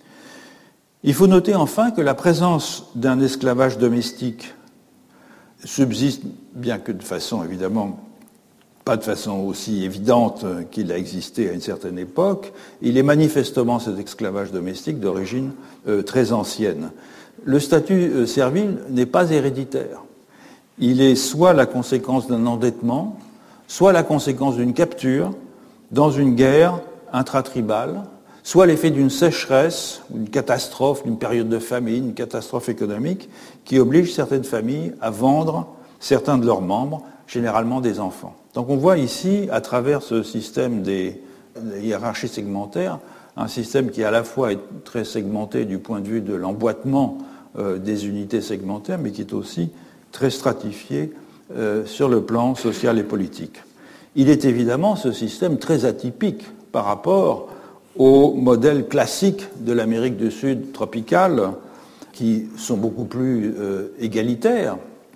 Il faut noter enfin que la présence d'un esclavage domestique subsiste, bien que de façon, évidemment, pas de façon aussi évidente qu'il a existé à une certaine époque. Il est manifestement cet esclavage domestique d'origine très ancienne. Le statut servile n'est pas héréditaire. Il est soit la conséquence d'un endettement, soit la conséquence d'une capture dans une guerre intratribale, soit l'effet d'une sécheresse, d'une catastrophe, d'une période de famine, une catastrophe économique qui oblige certaines familles à vendre certains de leurs membres, généralement des enfants. Donc on voit ici, à travers ce système des hiérarchies segmentaires, un système qui à la fois est très segmenté du point de vue de l'emboîtement des unités segmentaires, mais qui est aussi très stratifié sur le plan social et politique. Il est évidemment ce système très atypique par rapport au modèle classique de l'Amérique du Sud tropicale, qui sont beaucoup plus égalitaires,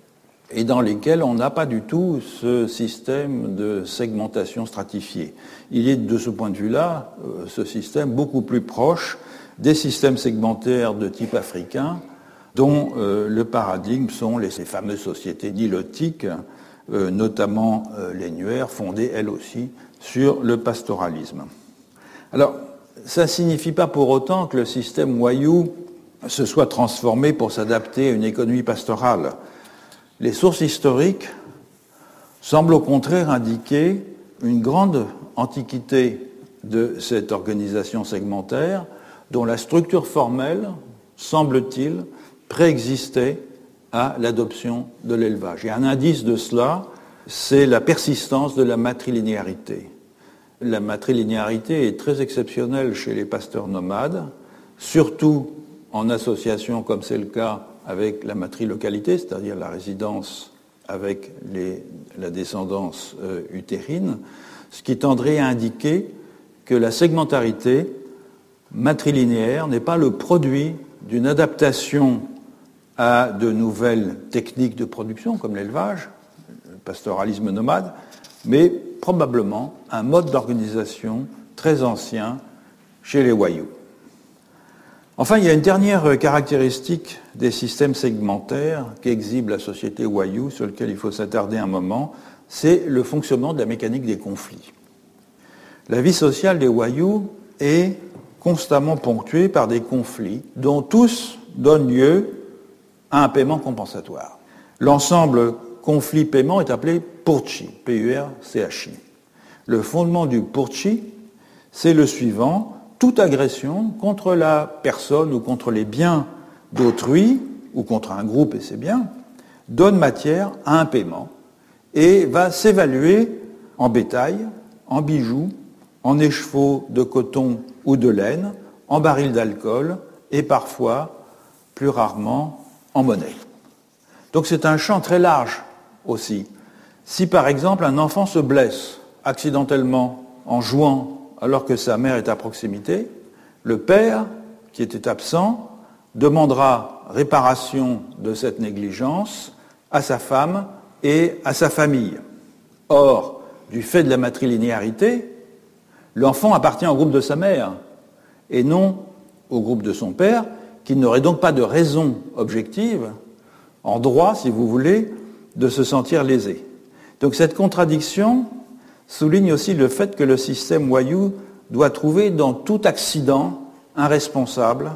et dans lesquels on n'a pas du tout ce système de segmentation stratifiée. Il est de ce point de vue-là, ce système beaucoup plus proche des systèmes segmentaires de type africain, dont le paradigme sont ces fameuses sociétés nilotiques, notamment les Nuer, fondées elles aussi sur le pastoralisme. Alors, ça ne signifie pas pour autant que le système Wayuu se soit transformé pour s'adapter à une économie pastorale. Les sources historiques semblent au contraire indiquer une grande antiquité de cette organisation segmentaire dont la structure formelle, semble-t-il, préexistait à l'adoption de l'élevage. Et un indice de cela, c'est la persistance de la matrilinéarité. La matrilinéarité est très exceptionnelle chez les pasteurs nomades, surtout en association, comme c'est le cas, avec la matrilocalité, c'est-à-dire la résidence avec la descendance utérine, ce qui tendrait à indiquer que la segmentarité matrilinéaire n'est pas le produit d'une adaptation à de nouvelles techniques de production, comme l'élevage, le pastoralisme nomade, mais probablement un mode d'organisation très ancien chez les Wayuu. Enfin, il y a une dernière caractéristique des systèmes segmentaires qu'exhibe la société Wayuu, sur lequel il faut s'attarder un moment, c'est le fonctionnement de la mécanique des conflits. La vie sociale des Wayuu est constamment ponctuée par des conflits dont tous donnent lieu à un paiement compensatoire. L'ensemble conflit-paiement est appelé Purchi, P-U-R-C-H-I. Le fondement du Purchi, c'est le suivant: toute agression contre la personne ou contre les biens d'autrui, ou contre un groupe et ses biens, donne matière à un paiement et va s'évaluer en bétail, en bijoux, en écheveaux de coton ou de laine, en barils d'alcool et parfois, plus rarement, en monnaie. Donc c'est un champ très large aussi. Si par exemple un enfant se blesse accidentellement en jouant alors que sa mère est à proximité, le père, qui était absent, demandera réparation de cette négligence à sa femme et à sa famille. Or, du fait de la matrilinéarité, l'enfant appartient au groupe de sa mère et non au groupe de son père, qui n'aurait donc pas de raison objective, en droit, si vous voulez, de se sentir lésé. Donc cette contradiction souligne aussi le fait que le système Wayuu doit trouver dans tout accident un responsable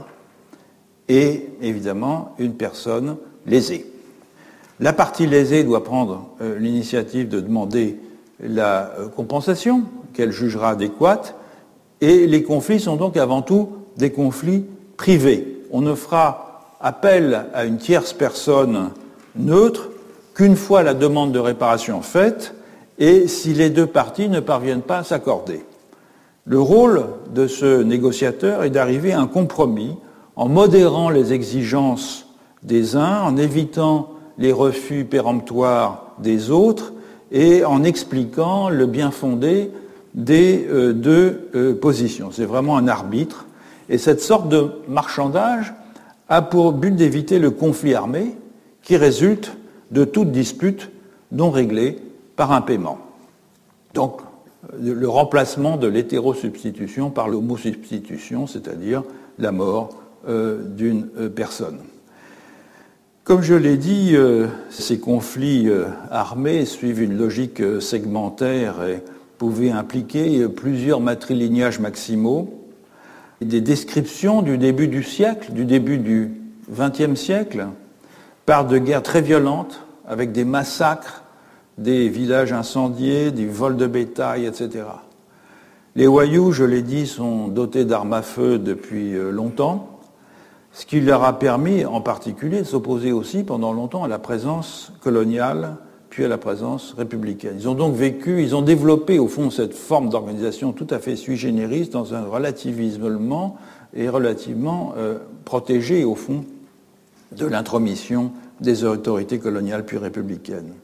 et évidemment une personne lésée. La partie lésée doit prendre l'initiative de demander la compensation qu'elle jugera adéquate, et les conflits sont donc avant tout des conflits privés. On ne fera appel à une tierce personne neutre qu'une fois la demande de réparation faite et si les deux parties ne parviennent pas à s'accorder. Le rôle de ce négociateur est d'arriver à un compromis en modérant les exigences des uns, en évitant les refus péremptoires des autres et en expliquant le bien fondé des deux positions. C'est vraiment un arbitre. Et cette sorte de marchandage a pour but d'éviter le conflit armé qui résulte de toute dispute non réglée par un paiement. Donc, le remplacement de l'hétérosubstitution par l'homosubstitution, c'est-à-dire la mort d'une personne. Comme je l'ai dit, ces conflits armés suivent une logique segmentaire et pouvaient impliquer plusieurs matrilignages maximaux. Des descriptions du début du siècle, du début du XXe siècle, parlent de guerres très violentes, avec des massacres, des villages incendiés, des vols de bétail, etc. Les Wayuu, je l'ai dit, sont dotés d'armes à feu depuis longtemps, ce qui leur a permis en particulier de s'opposer aussi pendant longtemps à la présence coloniale, puis à la présence républicaine. Ils ont donc vécu, ils ont développé au fond cette forme d'organisation tout à fait sui generis dans un relativisme allemand et relativement protégé au fond de l'intromission des autorités coloniales puis républicaines.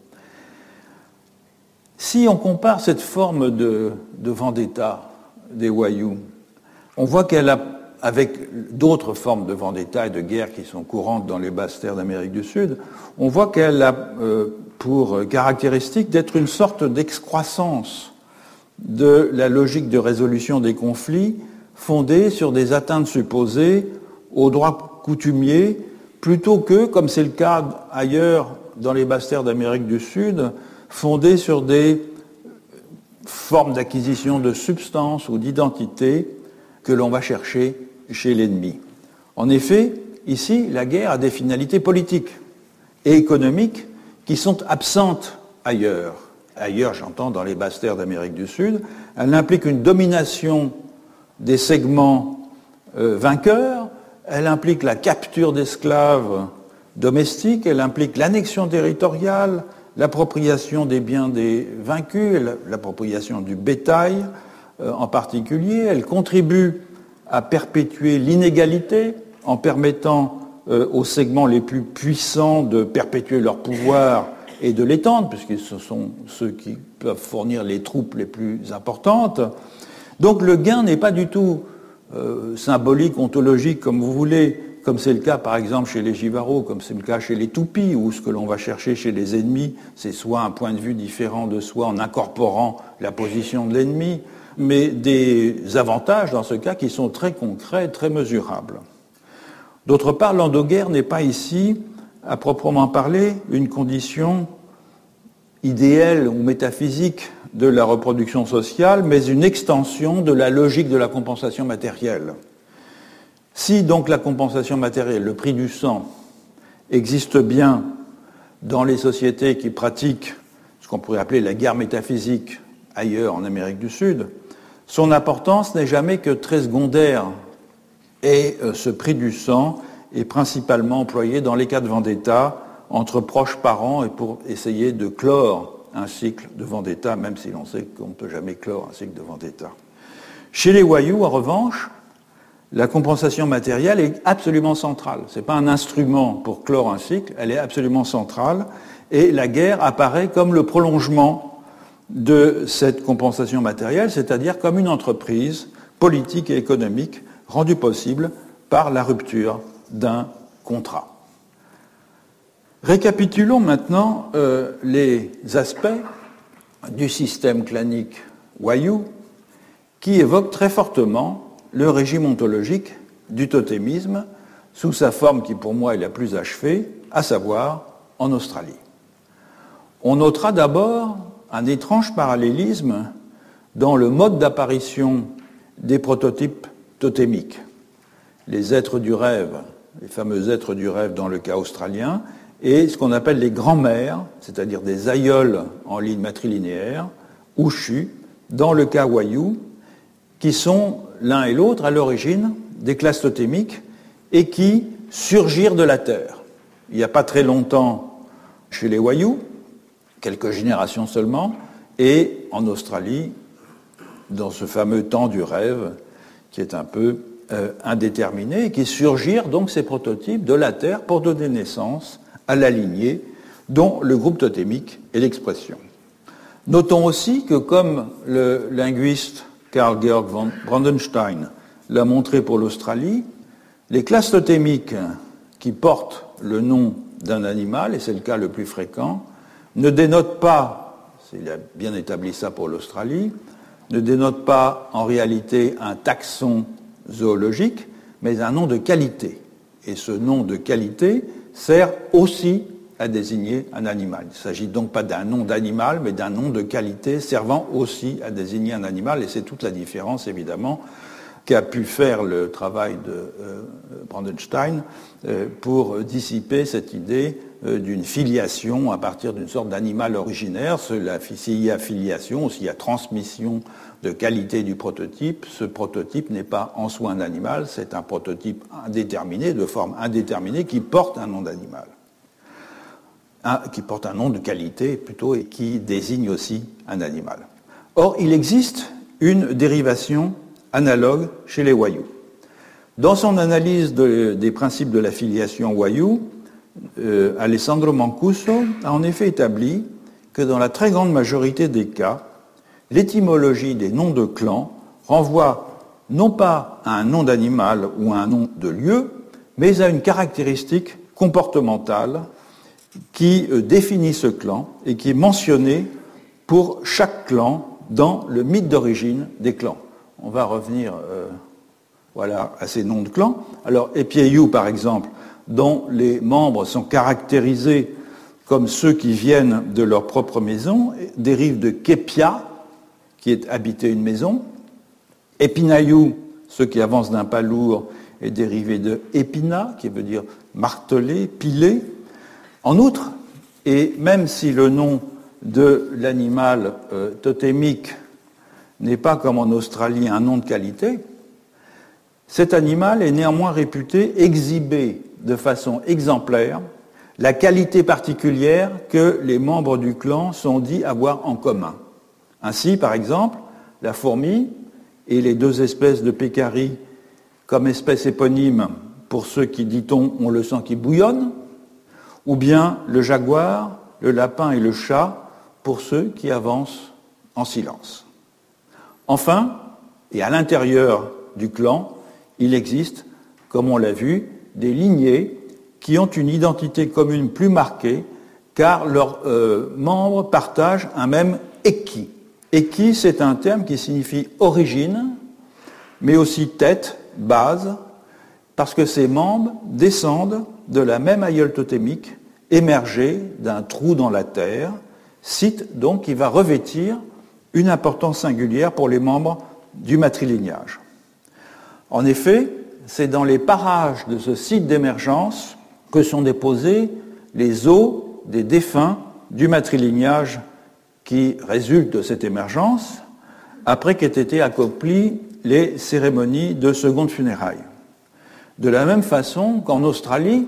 Si on compare cette forme de vendetta des Wayuu, on voit qu'elle a avec d'autres formes de vendetta et de guerre qui sont courantes dans les basses terres d'Amérique du Sud, on voit qu'elle a pour caractéristique d'être une sorte d'excroissance de la logique de résolution des conflits fondée sur des atteintes supposées aux droits coutumiers, plutôt que, comme c'est le cas ailleurs dans les basses terres d'Amérique du Sud, fondée sur des formes d'acquisition de substance ou d'identité que l'on va chercher chez l'ennemi. En effet, ici, la guerre a des finalités politiques et économiques qui sont absentes ailleurs. Ailleurs, j'entends dans les basses terres d'Amérique du Sud, elle implique une domination des segments vainqueurs, elle implique la capture d'esclaves domestiques, elle implique l'annexion territoriale, l'appropriation des biens des vaincus, l'appropriation du bétail en particulier. Elle contribue à perpétuer l'inégalité en permettant aux segments les plus puissants de perpétuer leur pouvoir et de l'étendre, puisque ce sont ceux qui peuvent fournir les troupes les plus importantes. Donc le gain n'est pas du tout symbolique, ontologique, comme vous voulez, comme c'est le cas par exemple chez les Jivaros, comme c'est le cas chez les Tupis, où ce que l'on va chercher chez les ennemis, c'est soit un point de vue différent de soi en incorporant la position de l'ennemi, mais des avantages dans ce cas qui sont très concrets, très mesurables. D'autre part, l'endoguerre n'est pas ici, à proprement parler, une condition idéale ou métaphysique de la reproduction sociale, mais une extension de la logique de la compensation matérielle. Si donc la compensation matérielle, le prix du sang, existe bien dans les sociétés qui pratiquent ce qu'on pourrait appeler la guerre métaphysique ailleurs en Amérique du Sud, son importance n'est jamais que très secondaire et ce prix du sang est principalement employé dans les cas de vendetta entre proches parents et pour essayer de clore un cycle de vendetta, même si l'on sait qu'on ne peut jamais clore un cycle de vendetta. Chez les Wayuu, en revanche, la compensation matérielle est absolument centrale. Ce n'est pas un instrument pour clore un cycle, elle est absolument centrale et la guerre apparaît comme le prolongement de cette compensation matérielle, c'est-à-dire comme une entreprise politique et économique rendue possible par la rupture d'un contrat. Récapitulons maintenant les aspects du système clanique Wayuu qui évoquent très fortement le régime ontologique du totémisme sous sa forme qui pour moi est la plus achevée, à savoir en Australie. On notera d'abord un étrange parallélisme dans le mode d'apparition des prototypes totémiques. Les êtres du rêve, les fameux êtres du rêve dans le cas australien, et ce qu'on appelle les grands-mères, c'est-à-dire des aïeuls en ligne matrilinéaire, ou chus, dans le cas Wayuu, qui sont l'un et l'autre à l'origine des classes totémiques et qui surgirent de la Terre. Il n'y a pas très longtemps chez les Wayuu, quelques générations seulement, et en Australie, dans ce fameux temps du rêve, qui est un peu indéterminé, et qui surgirent donc ces prototypes de la Terre pour donner naissance à la lignée dont le groupe totémique est l'expression. Notons aussi que, comme le linguiste Carl Georg von Brandenstein l'a montré pour l'Australie, les classes totémiques qui portent le nom d'un animal, et c'est le cas le plus fréquent, ne dénotent pas, il a bien établi ça pour l'Australie, ne dénotent pas en réalité un taxon zoologique, mais un nom de qualité. Et ce nom de qualité sert aussi à désigner un animal. Il ne s'agit donc pas d'un nom d'animal, mais d'un nom de qualité servant aussi à désigner un animal, et c'est toute la différence, évidemment, qu'a pu faire le travail de Brandenstein pour dissiper cette idée d'une filiation à partir d'une sorte d'animal originaire. S'il y a filiation, ou s'il y a transmission de qualité du prototype, ce prototype n'est pas en soi un animal, c'est un prototype indéterminé, de forme indéterminée, qui porte un nom d'animal. Qui porte un nom de qualité plutôt et qui désigne aussi un animal. Or, il existe une dérivation analogue chez les Wayuu. Dans son analyse des principes de la filiation Wayuu, Alessandro Mancuso a en effet établi que dans la très grande majorité des cas, l'étymologie des noms de clans renvoie non pas à un nom d'animal ou à un nom de lieu, mais à une caractéristique comportementale qui définit ce clan et qui est mentionnée pour chaque clan dans le mythe d'origine des clans. On va revenir à ces noms de clans. Alors, Epieyu, par exemple, dont les membres sont caractérisés comme ceux qui viennent de leur propre maison, dérive de Kepia, qui est habiter une maison. Epinayu, ceux qui avancent d'un pas lourd, est dérivé de Epina, qui veut dire marteler, piler. En outre, et même si le nom de l'animal totémique n'est pas comme en Australie un nom de qualité, cet animal est néanmoins réputé exhiber de façon exemplaire la qualité particulière que les membres du clan sont dits avoir en commun. Ainsi, par exemple, la fourmi et les 2 espèces de pécaris comme espèces éponymes pour ceux qui, dit-on, ont le sang qui bouillonne, ou bien le jaguar, le lapin et le chat pour ceux qui avancent en silence. Enfin, et à l'intérieur du clan, il existe, comme on l'a vu, des lignées qui ont une identité commune plus marquée car leurs membres partagent un même eki. Eki, c'est un terme qui signifie origine, mais aussi tête, base, parce que ces membres descendent de la même aïeul totémique émergée d'un trou dans la terre, site donc qui va revêtir une importance singulière pour les membres du matrilignage. En effet, c'est dans les parages de ce site d'émergence que sont déposés les os des défunts du matrilignage qui résulte de cette émergence, après qu'aient été accomplies les cérémonies de seconde funérailles. De la même façon qu'en Australie,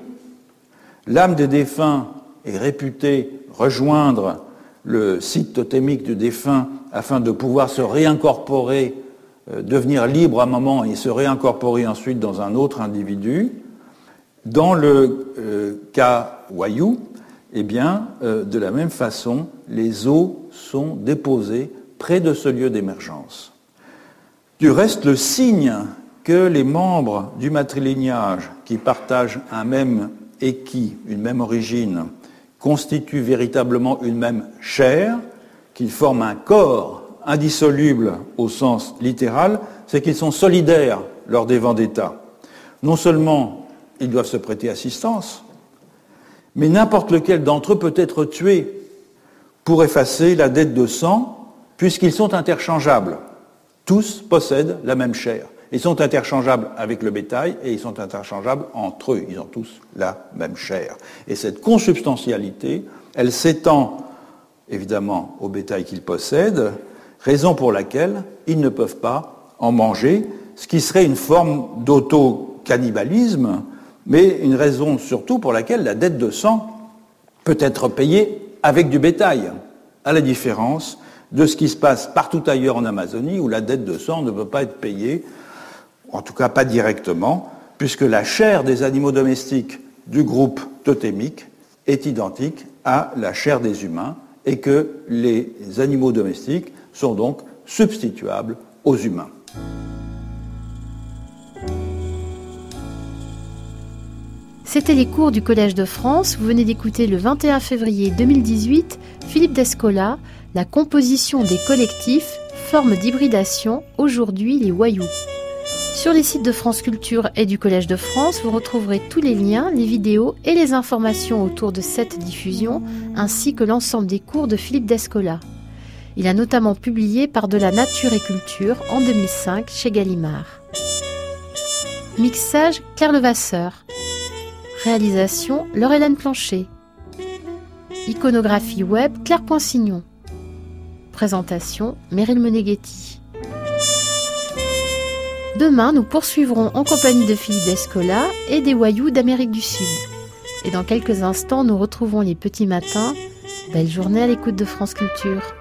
l'âme des défunts est réputée rejoindre le site totémique du défunt afin de pouvoir se réincorporer, devenir libre à un moment et se réincorporer ensuite dans un autre individu. Dans le cas Wayuu, eh bien, de la même façon, les os sont déposés près de ce lieu d'émergence. Du reste, le signe que les membres du matrilignage qui partagent un même eki, une même origine, constituent véritablement une même chair, qu'ils forment un corps indissoluble au sens littéral, c'est qu'ils sont solidaires lors des vendettas. Non seulement ils doivent se prêter assistance, mais n'importe lequel d'entre eux peut être tué pour effacer la dette de sang, puisqu'ils sont interchangeables. Tous possèdent la même chair. Ils sont interchangeables avec le bétail et ils sont interchangeables entre eux. Ils ont tous la même chair. Et cette consubstantialité, elle s'étend évidemment au bétail qu'ils possèdent, raison pour laquelle ils ne peuvent pas en manger, ce qui serait une forme d'auto-cannibalisme, mais une raison surtout pour laquelle la dette de sang peut être payée avec du bétail, à la différence de ce qui se passe partout ailleurs en Amazonie, où la dette de sang ne peut pas être payée, en tout cas pas directement, puisque la chair des animaux domestiques du groupe totémique est identique à la chair des humains, et que les animaux domestiques sont donc substituables aux humains. C'était les cours du Collège de France. Vous venez d'écouter le 21 février 2018 Philippe Descola, la composition des collectifs, forme d'hybridation, aujourd'hui les Wayuu. Sur les sites de France Culture et du Collège de France, vous retrouverez tous les liens, les vidéos et les informations autour de cette diffusion, ainsi que l'ensemble des cours de Philippe Descola. Il a notamment publié Par de la nature et culture en 2005 chez Gallimard. Mixage Claire Levasseur. Réalisation Laure-Hélène Plancher. Iconographie web Claire Poinsignon. Présentation Meryl Meneghetti. Demain, nous poursuivrons en compagnie de Philippe Descola et des Wayuu d'Amérique du Sud. Et dans quelques instants, nous retrouvons les petits matins. Belle journée à l'écoute de France Culture.